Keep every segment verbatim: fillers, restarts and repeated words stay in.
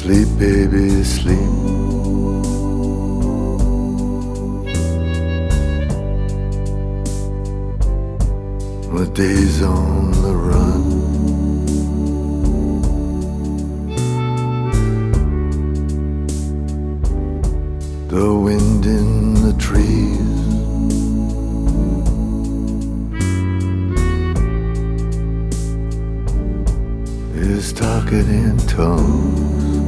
Sleep, baby, sleep. The day's on the run. The wind in the trees is talking in tongues.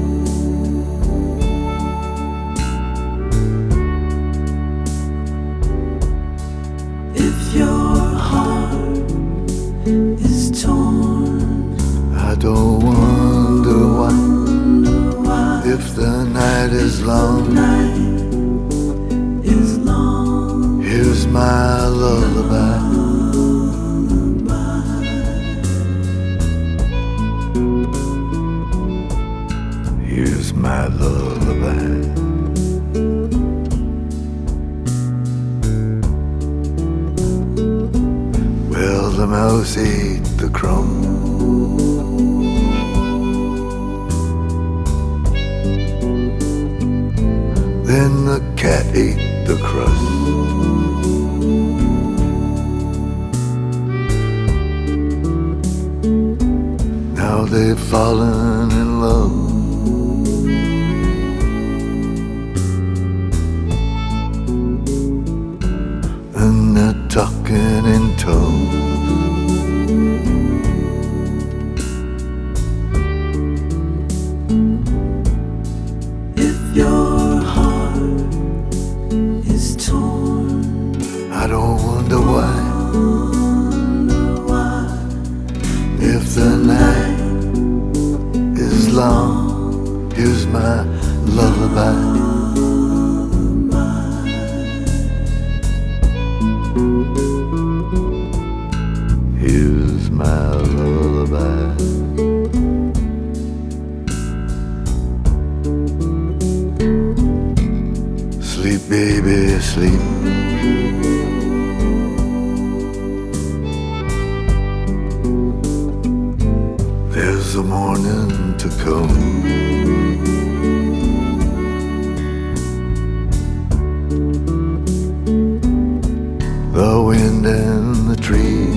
If your heart is torn, I don't wonder why, why if the night is long. night is long. Here's my lullaby. Here's my lullaby. Well, the mouse ate the crumb. Then the cat ate the crust. Now they've fallen in love. And they're talking in tongues. If your heart is torn, I don't wonder why, why if the night is long. Here's my lullaby. Here's my lullaby. Sleep, baby, sleep. There's a morning to come. The wind and the trees,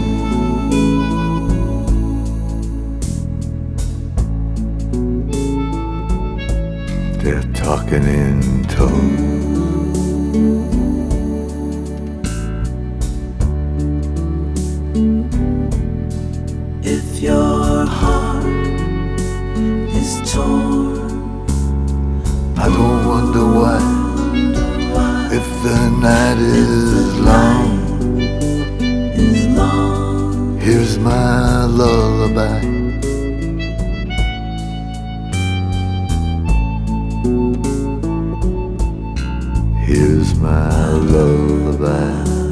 they're talking in tongues. if your heart is torn, I don't wonder why, why if the night is long. is long. Here's my lullaby. Here's my lullaby.